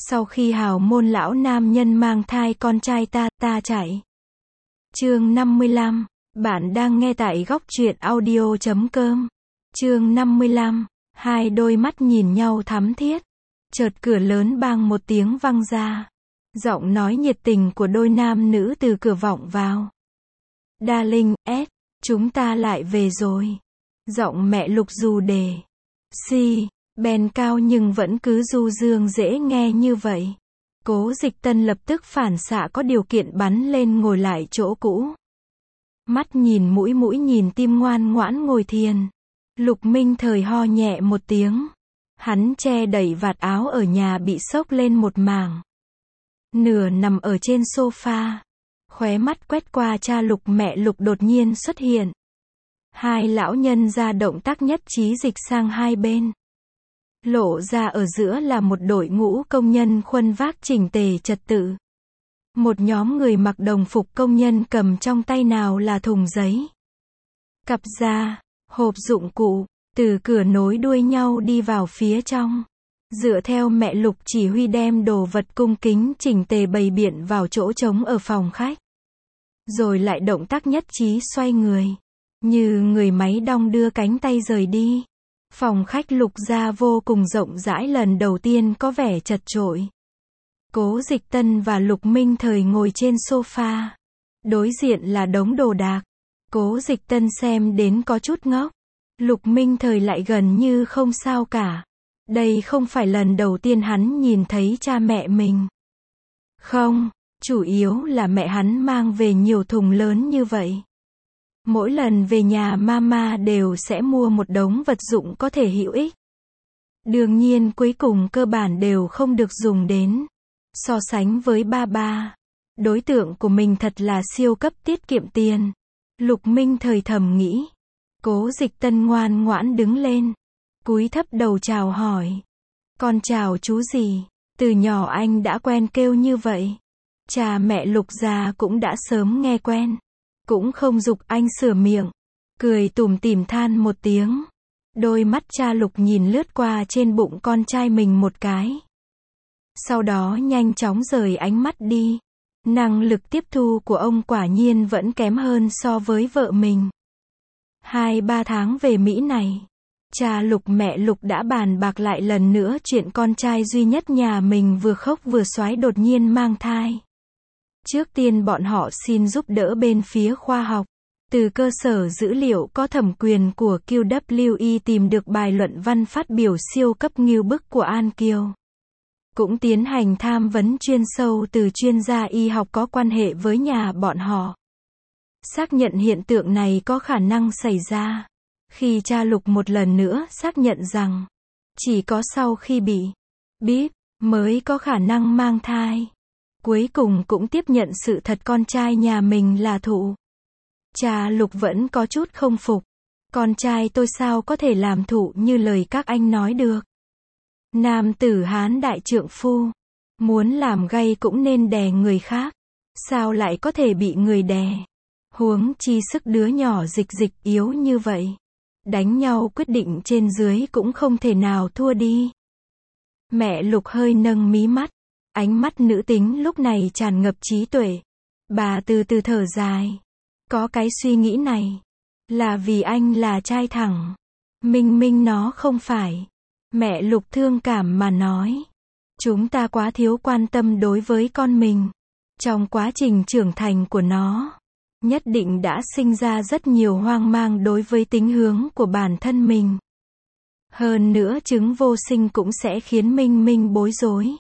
Sau khi hào môn lão nam nhân mang thai con trai ta chạy. Chương 55. Bạn đang nghe tại góc truyện audio.com. Chương 55. Hai đôi mắt nhìn nhau thắm thiết. Chợt cửa lớn bang một tiếng vang ra. Giọng nói nhiệt tình của đôi nam nữ từ cửa vọng vào. Darling, chúng ta lại về rồi. Giọng mẹ Lục dù đề. Ben cao nhưng vẫn cứ du dương dễ nghe như vậy. Cố Dịch Tân lập tức phản xạ có điều kiện bắn lên ngồi lại chỗ cũ. Mắt nhìn mũi nhìn tim ngoan ngoãn ngồi thiền. Lục Minh Thời ho nhẹ một tiếng. Hắn che đẩy vạt áo ở nhà bị xốc lên một mảng. Nửa nằm ở trên sofa. Khóe mắt quét qua cha Lục mẹ Lục đột nhiên xuất hiện. Hai lão nhân ra động tác nhất trí dịch sang hai bên. Lộ ra ở giữa là một đội ngũ công nhân khuân vác chỉnh tề trật tự. Một nhóm người mặc đồng phục công nhân cầm trong tay nào là thùng giấy, cặp da, hộp dụng cụ, từ cửa nối đuôi nhau đi vào phía trong. Dựa theo mẹ Lục chỉ huy đem đồ vật cung kính chỉnh tề bày biện vào chỗ trống ở phòng khách. Rồi lại động tác nhất trí xoay người. Như người máy đong đưa cánh tay rời đi. Phòng khách Lục gia vô cùng rộng rãi lần đầu tiên có vẻ chật chội. Cố Dịch Tân và Lục Minh Thời ngồi trên sofa. Đối diện là đống đồ đạc. Cố Dịch Tân xem đến có chút ngốc. Lục Minh Thời lại gần như không sao cả. Đây không phải lần đầu tiên hắn nhìn thấy cha mẹ mình. Không, chủ yếu là mẹ hắn mang về nhiều thùng lớn như vậy. Mỗi lần về nhà mama đều sẽ mua một đống vật dụng có thể hữu ích. Đương nhiên cuối cùng cơ bản đều không được dùng đến. So sánh với ba, đối tượng của mình thật là siêu cấp tiết kiệm tiền. Lục Minh Thời thầm nghĩ. Cố Dịch Tân ngoan ngoãn đứng lên. Cúi thấp đầu chào hỏi. Con chào chú gì? Từ nhỏ anh đã quen kêu như vậy. Cha mẹ Lục già cũng đã sớm nghe quen. Cũng không giục anh sửa miệng. Cười tủm tỉm than một tiếng. Đôi mắt cha Lục nhìn lướt qua trên bụng con trai mình một cái. Sau đó nhanh chóng rời ánh mắt đi. Năng lực tiếp thu của ông quả nhiên vẫn kém hơn so với vợ mình. 2-3 tháng về Mỹ này. Cha Lục mẹ Lục đã bàn bạc lại lần nữa chuyện con trai duy nhất nhà mình vừa khóc vừa xoái đột nhiên mang thai. Trước tiên bọn họ xin giúp đỡ bên phía khoa học. Từ cơ sở dữ liệu có thẩm quyền của QWE tìm được bài luận văn phát biểu siêu cấp ngưu bức của An Kiều. Cũng tiến hành tham vấn chuyên sâu từ chuyên gia y học có quan hệ với nhà bọn họ. Xác nhận hiện tượng này có khả năng xảy ra. Khi cha Lục một lần nữa xác nhận rằng, chỉ có sau khi bị bíp mới có khả năng mang thai. Cuối cùng cũng tiếp nhận sự thật con trai nhà mình là thụ. Cha Lục vẫn có chút không phục. Con trai tôi sao có thể làm thụ như lời các anh nói được. Nam tử Hán đại trượng phu. Muốn làm gay cũng nên đè người khác. Sao lại có thể bị người đè. Huống chi sức đứa nhỏ dịch yếu như vậy. Đánh nhau quyết định trên dưới cũng không thể nào thua đi. Mẹ Lục hơi nâng mí mắt. Ánh mắt nữ tính lúc này tràn ngập trí tuệ. Bà từ từ thở dài. Có cái suy nghĩ này. Là vì anh là trai thẳng. Minh nó không phải. Mẹ Lục thương cảm mà nói. Chúng ta quá thiếu quan tâm đối với con mình. Trong quá trình trưởng thành của nó. Nhất định đã sinh ra rất nhiều hoang mang đối với tính hướng của bản thân mình. Hơn nữa trứng vô sinh cũng sẽ khiến Minh bối rối.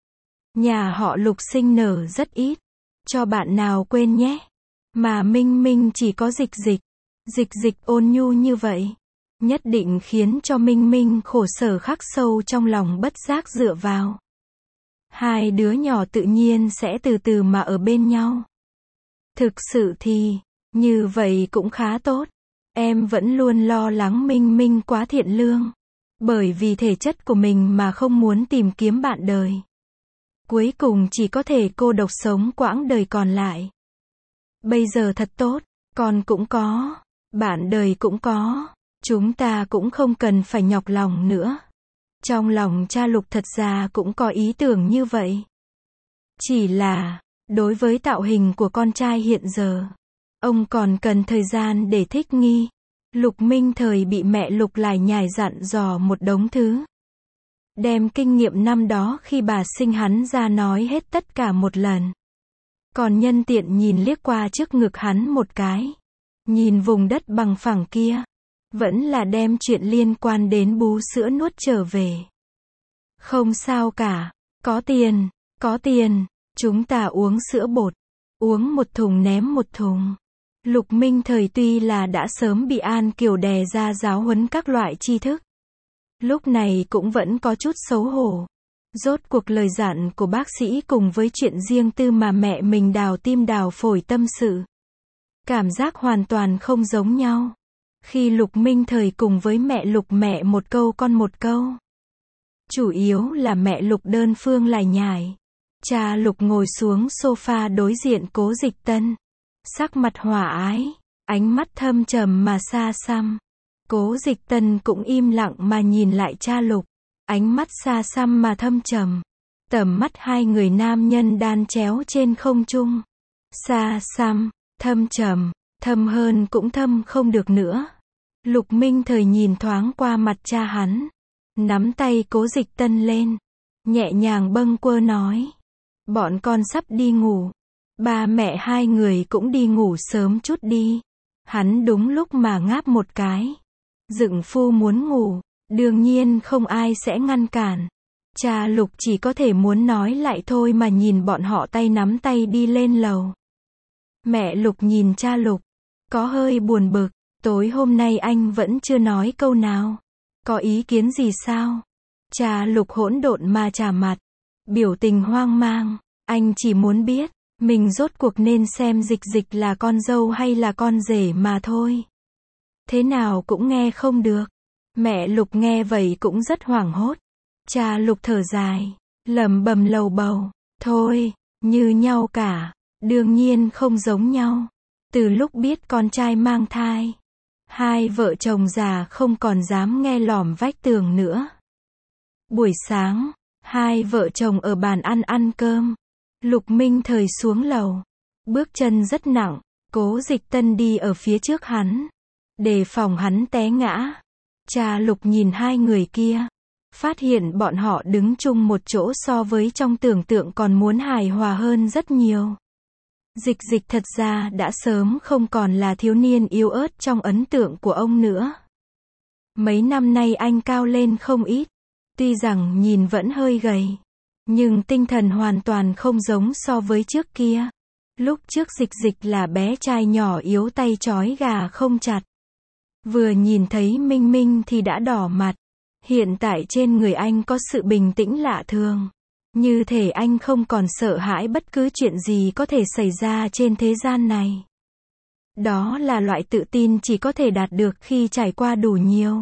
Nhà họ Lục sinh nở rất ít. Cho bạn nào quên nhé. Mà Minh chỉ có dịch ôn nhu như vậy. Nhất định khiến cho Minh khổ sở khắc sâu trong lòng bất giác dựa vào. Hai đứa nhỏ tự nhiên sẽ từ từ mà ở bên nhau. Thực sự thì, như vậy cũng khá tốt. Em vẫn luôn lo lắng Minh quá thiện lương. Bởi vì thể chất của mình mà không muốn tìm kiếm bạn đời. Cuối cùng chỉ có thể cô độc sống quãng đời còn lại. Bây giờ thật tốt, con cũng có, bạn đời cũng có. Chúng ta cũng không cần phải nhọc lòng nữa. Trong lòng cha Lục thật ra cũng có ý tưởng như vậy. Chỉ là, đối với tạo hình của con trai hiện giờ, ông còn cần thời gian để thích nghi. Lục Minh Thời bị mẹ Lục lải nhải dặn dò một đống thứ. Đem kinh nghiệm năm đó khi bà sinh hắn ra nói hết tất cả một lần. Còn nhân tiện nhìn liếc qua trước ngực hắn một cái. Nhìn vùng đất bằng phẳng kia. Vẫn là đem chuyện liên quan đến bú sữa nuốt trở về. Không sao cả. Có tiền. Chúng ta uống sữa bột. Uống một thùng ném một thùng. Lục Minh Thời tuy là đã sớm bị An Kiều đè ra giáo huấn các loại tri thức. Lúc này cũng vẫn có chút xấu hổ. Rốt cuộc lời dặn của bác sĩ cùng với chuyện riêng tư mà mẹ mình đào tim đào phổi tâm sự. Cảm giác hoàn toàn không giống nhau. Khi Lục Minh Thời cùng với mẹ Lục mẹ một câu con một câu. Chủ yếu là mẹ Lục đơn phương lải nhải. Cha Lục ngồi xuống sofa đối diện Cố Dịch Tân. Sắc mặt hòa ái, ánh mắt thâm trầm mà xa xăm. Cố Dịch Tân cũng im lặng mà nhìn lại cha Lục. Ánh mắt xa xăm mà thâm trầm. Tầm mắt hai người nam nhân đan chéo trên không trung. Xa xăm, thâm trầm, thâm hơn cũng thâm không được nữa. Lục Minh Thời nhìn thoáng qua mặt cha hắn. Nắm tay Cố Dịch Tân lên. Nhẹ nhàng bâng quơ nói. Bọn con sắp đi ngủ. Ba mẹ hai người cũng đi ngủ sớm chút đi. Hắn đúng lúc mà ngáp một cái. Dượng phu muốn ngủ. Đương nhiên không ai sẽ ngăn cản. Cha Lục chỉ có thể muốn nói lại thôi mà nhìn bọn họ tay nắm tay đi lên lầu. Mẹ Lục nhìn cha Lục. Có hơi buồn bực. Tối hôm nay anh vẫn chưa nói câu nào. Có ý kiến gì sao? Cha Lục hỗn độn mà chà mặt. Biểu tình hoang mang. Anh chỉ muốn biết. Mình rốt cuộc nên xem Dịch Dịch là con dâu hay là con rể mà thôi. Thế nào cũng nghe không được. Mẹ Lục nghe vậy cũng rất hoảng hốt. Cha Lục thở dài. Lẩm bẩm lầu bầu. Thôi, như nhau cả. Đương nhiên không giống nhau. Từ lúc biết con trai mang thai. Hai vợ chồng già không còn dám nghe lỏm vách tường nữa. Buổi sáng, hai vợ chồng ở bàn ăn cơm. Lục Minh Thời xuống lầu. Bước chân rất nặng. Cố Dịch Tân đi ở phía trước hắn. Đề phòng hắn té ngã. Cha Lục nhìn hai người kia. Phát hiện bọn họ đứng chung một chỗ so với trong tưởng tượng còn muốn hài hòa hơn rất nhiều. Dịch Dịch thật ra đã sớm không còn là thiếu niên yếu ớt trong ấn tượng của ông nữa. Mấy năm nay anh cao lên không ít. Tuy rằng nhìn vẫn hơi gầy. Nhưng tinh thần hoàn toàn không giống so với trước kia. Lúc trước Dịch Dịch là bé trai nhỏ yếu tay trói gà không chặt. Vừa nhìn thấy Minh Minh thì đã đỏ mặt. Hiện tại trên người anh có sự bình tĩnh lạ thường. Như thể anh không còn sợ hãi bất cứ chuyện gì có thể xảy ra trên thế gian này. Đó là loại tự tin chỉ có thể đạt được khi trải qua đủ nhiều.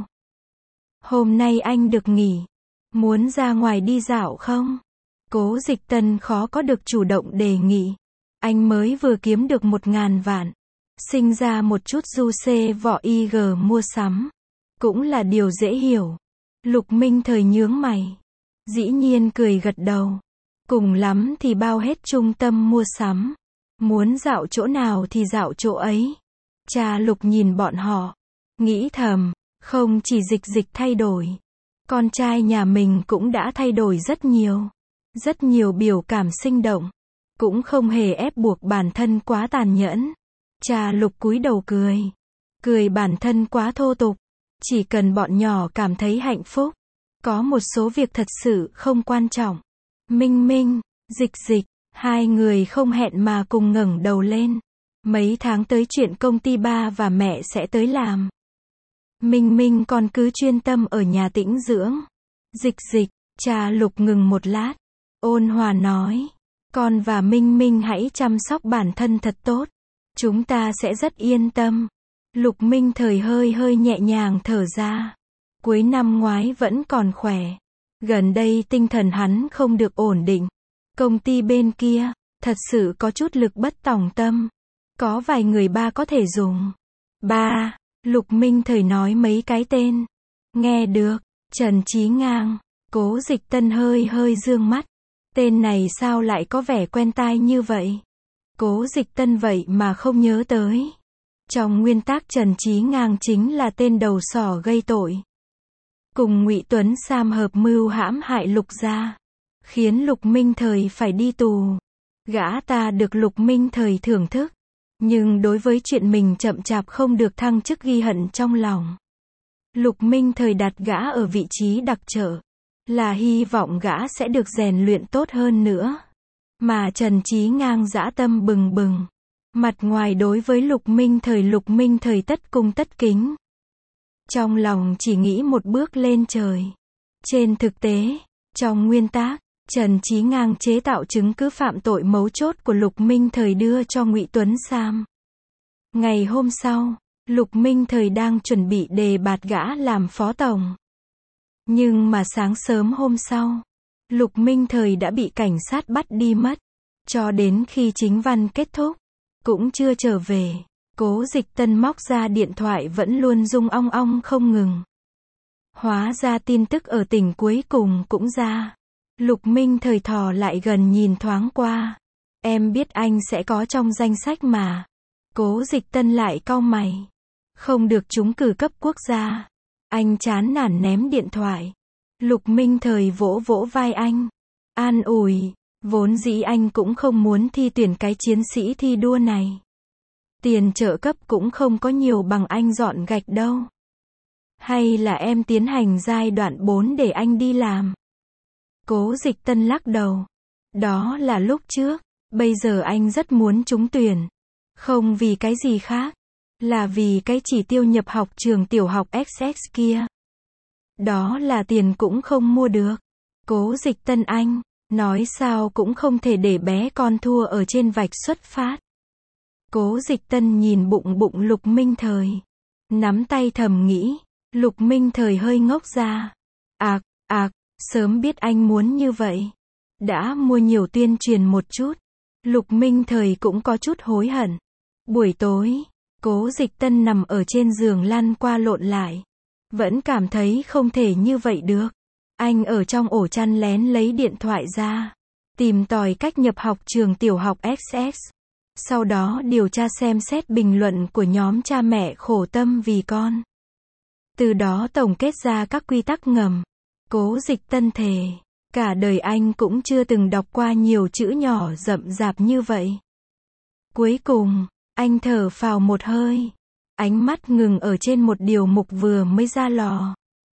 Hôm nay anh được nghỉ. Muốn ra ngoài đi dạo không? Cố Dịch Tân khó có được chủ động đề nghị. Anh mới vừa kiếm được 1.000 vạn. Sinh ra một chút du xê vỏ IG mua sắm. Cũng là điều dễ hiểu. Lục Minh Thời nhướng mày. Dĩ nhiên cười gật đầu. Cùng lắm thì bao hết trung tâm mua sắm. Muốn dạo chỗ nào thì dạo chỗ ấy. Cha Lục nhìn bọn họ. Nghĩ thầm, không chỉ Dịch Dịch thay đổi. Con trai nhà mình cũng đã thay đổi rất nhiều. Rất nhiều biểu cảm sinh động. Cũng không hề ép buộc bản thân quá tàn nhẫn. Cha Lục cúi đầu cười. Cười bản thân quá thô tục. Chỉ cần bọn nhỏ cảm thấy hạnh phúc. Có một số việc thật sự không quan trọng. Minh Minh, Dịch Dịch, hai người không hẹn mà cùng ngẩng đầu lên. Mấy tháng tới chuyện công ty ba và mẹ sẽ tới làm. Minh Minh còn cứ chuyên tâm ở nhà tĩnh dưỡng. Dịch Dịch, cha Lục ngừng một lát. Ôn hòa nói. Con và Minh Minh hãy chăm sóc bản thân thật tốt. Chúng ta sẽ rất yên tâm. Lục Minh Thời hơi nhẹ nhàng thở ra. Cuối năm ngoái vẫn còn khỏe. Gần đây tinh thần hắn không được ổn định. Công ty bên kia, thật sự có chút lực bất tòng tâm. Có vài người ba có thể dùng. Ba, Lục Minh Thời nói mấy cái tên. Nghe được, Trần Chí Ngang, Cố Dịch Tân hơi hơi dương mắt. Tên này sao lại có vẻ quen tai như vậy? Cố Dịch Tân vậy mà không nhớ tới. Trong nguyên tác Trần Chí Ngang chính là tên đầu sỏ gây tội. Cùng Ngụy Tuấn Sam hợp mưu hãm hại Lục gia, khiến Lục Minh Thời phải đi tù. Gã ta được Lục Minh Thời thưởng thức, nhưng đối với chuyện mình chậm chạp không được thăng chức ghi hận trong lòng. Lục Minh Thời đặt gã ở vị trí đặc trợ, là hy vọng gã sẽ được rèn luyện tốt hơn nữa. Mà Trần Chí Ngang dã tâm bừng bừng. Mặt ngoài đối với Lục Minh Thời tất cung tất kính. Trong lòng chỉ nghĩ một bước lên trời. Trên thực tế, trong nguyên tác, Trần Chí Ngang chế tạo chứng cứ phạm tội mấu chốt của Lục Minh Thời đưa cho Ngụy Tuấn Sam. Ngày hôm sau, Lục Minh Thời đang chuẩn bị đề bạt gã làm phó tổng. Nhưng mà sáng sớm hôm sau, Lục Minh Thời đã bị cảnh sát bắt đi mất. Cho đến khi chính văn kết thúc, cũng chưa trở về. Cố Dịch Tân móc ra điện thoại vẫn luôn rung ong ong không ngừng. Hóa ra tin tức ở tỉnh cuối cùng cũng ra. Lục Minh Thời thò lại gần nhìn thoáng qua. Em biết anh sẽ có trong danh sách mà. Cố Dịch Tân lại cau mày. Không được trúng cử cấp quốc gia. Anh chán nản ném điện thoại. Lục Minh Thời vỗ vỗ vai anh. An ủi. Vốn dĩ anh cũng không muốn thi tuyển cái chiến sĩ thi đua này. Tiền trợ cấp cũng không có nhiều bằng anh dọn gạch đâu. Hay là em tiến hành giai đoạn 4 để anh đi làm? Cố Dịch Tân lắc đầu. Đó là lúc trước. Bây giờ anh rất muốn trúng tuyển. Không vì cái gì khác. Là vì cái chỉ tiêu nhập học trường tiểu học XX kia. Đó là tiền cũng không mua được. Cố Dịch Tân anh. Nói sao cũng không thể để bé con thua ở trên vạch xuất phát. Cố Dịch Tân nhìn bụng Lục Minh Thời. Nắm tay thầm nghĩ. Lục Minh Thời hơi ngốc ra. Sớm biết anh muốn như vậy. Đã mua nhiều tuyên truyền một chút. Lục Minh Thời cũng có chút hối hận. Buổi tối, Cố Dịch Tân nằm ở trên giường lăn qua lộn lại. Vẫn cảm thấy không thể như vậy được. Anh ở trong ổ chăn lén lấy điện thoại ra. Tìm tòi cách nhập học trường tiểu học XX. Sau đó điều tra xem xét bình luận của nhóm cha mẹ khổ tâm vì con. Từ đó tổng kết ra các quy tắc ngầm. Cố Dịch Tân thề. Cả đời anh cũng chưa từng đọc qua nhiều chữ nhỏ rậm rạp như vậy. Cuối cùng, anh thở phào một hơi. Ánh mắt ngừng ở trên một điều mục vừa mới ra lò.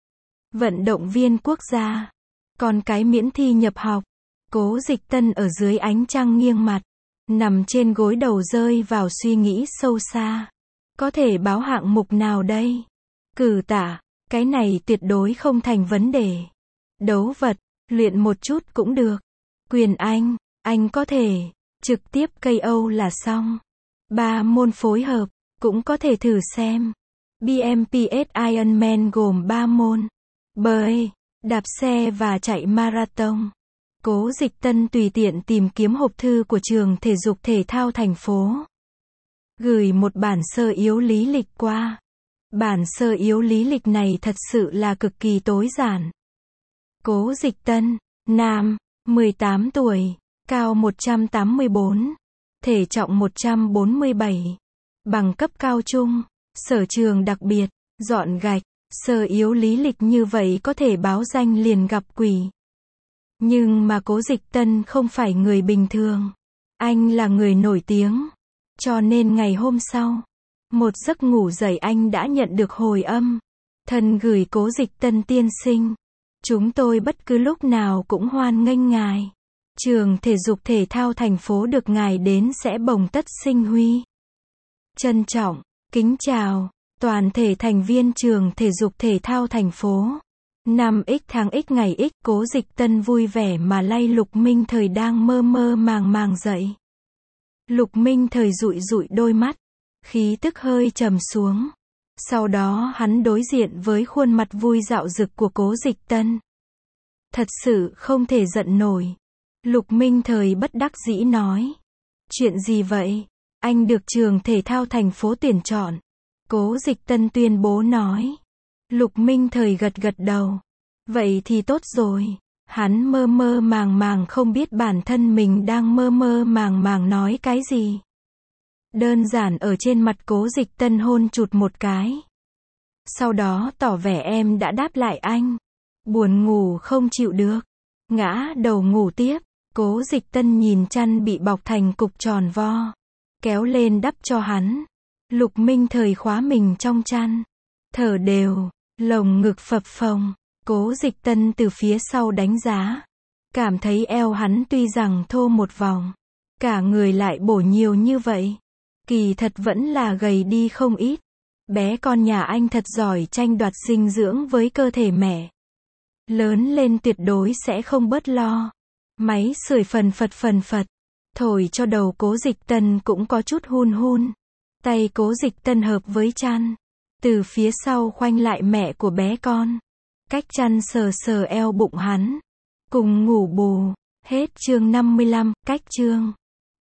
Vận động viên quốc gia. Con cái miễn thi nhập học. Cố Dịch Tân ở dưới ánh trăng nghiêng mặt. Nằm trên gối đầu rơi vào suy nghĩ sâu xa. Có thể báo hạng mục nào đây? Cử tạ. Cái này tuyệt đối không thành vấn đề. Đấu vật. Luyện một chút cũng được. Quyền anh có thể. Trực tiếp KO là xong. 3 môn phối hợp. Cũng có thể thử xem. BMPS Ironman gồm 3 môn. Bơi, đạp xe và chạy marathon. Cố Dịch Tân tùy tiện tìm kiếm hộp thư của trường thể dục thể thao thành phố. Gửi một bản sơ yếu lý lịch qua. Bản sơ yếu lý lịch này thật sự là cực kỳ tối giản. Cố Dịch Tân, nam, 18 tuổi, cao 184, thể trọng 147, bằng cấp cao trung, sở trường đặc biệt, dọn gạch. Sơ yếu lý lịch như vậy có thể báo danh liền gặp quỷ. Nhưng mà Cố Dịch Tân không phải người bình thường. Anh là người nổi tiếng. Cho nên ngày hôm sau, một giấc ngủ dậy anh đã nhận được hồi âm. Thân gửi Cố Dịch Tân tiên sinh. Chúng tôi bất cứ lúc nào cũng hoan nghênh ngài. Trường thể dục thể thao thành phố được ngài đến sẽ bồng tất sinh huy. Trân trọng, kính chào. Toàn thể thành viên trường thể dục thể thao thành phố. 5x tháng x ngày x. Cố Dịch Tân vui vẻ mà lay Lục Minh Thời đang mơ mơ màng dậy. Lục Minh Thời dụi đôi mắt. Khí tức hơi trầm xuống. Sau đó hắn đối diện với khuôn mặt vui dạo dực của Cố Dịch Tân. Thật sự không thể giận nổi. Lục Minh Thời bất đắc dĩ nói. Chuyện gì vậy? Anh được trường thể thao thành phố tuyển chọn. Cố Dịch Tân tuyên bố nói. Lục Minh Thời gật đầu. Vậy thì tốt rồi. Hắn mơ mơ màng màng không biết bản thân mình đang mơ mơ màng màng nói cái gì. Đơn giản ở trên mặt Cố Dịch Tân hôn chụt một cái. Sau đó tỏ vẻ em đã đáp lại anh. Buồn ngủ không chịu được. Ngã đầu ngủ tiếp. Cố Dịch Tân nhìn chăn bị bọc thành cục tròn vo. Kéo lên đắp cho hắn. Lục Minh Thời khóa mình trong chăn. Thở đều. Lồng ngực phập phồng. Cố Dịch Tân từ phía sau đánh giá. Cảm thấy eo hắn tuy rằng thô một vòng. Cả người lại bổ nhiều như vậy. Kỳ thật vẫn là gầy đi không ít. Bé con nhà anh thật giỏi tranh đoạt dinh dưỡng với cơ thể mẹ. Lớn lên tuyệt đối sẽ không bớt lo. Máy sưởi phần phật. Thổi cho đầu Cố Dịch Tân cũng có chút hun hun. Tay Cố Dịch Tân hợp với chăn. Từ phía sau khoanh lại mẹ của bé con. Cách chăn sờ sờ eo bụng hắn. Cùng ngủ bù. Hết chương 55, cách chương.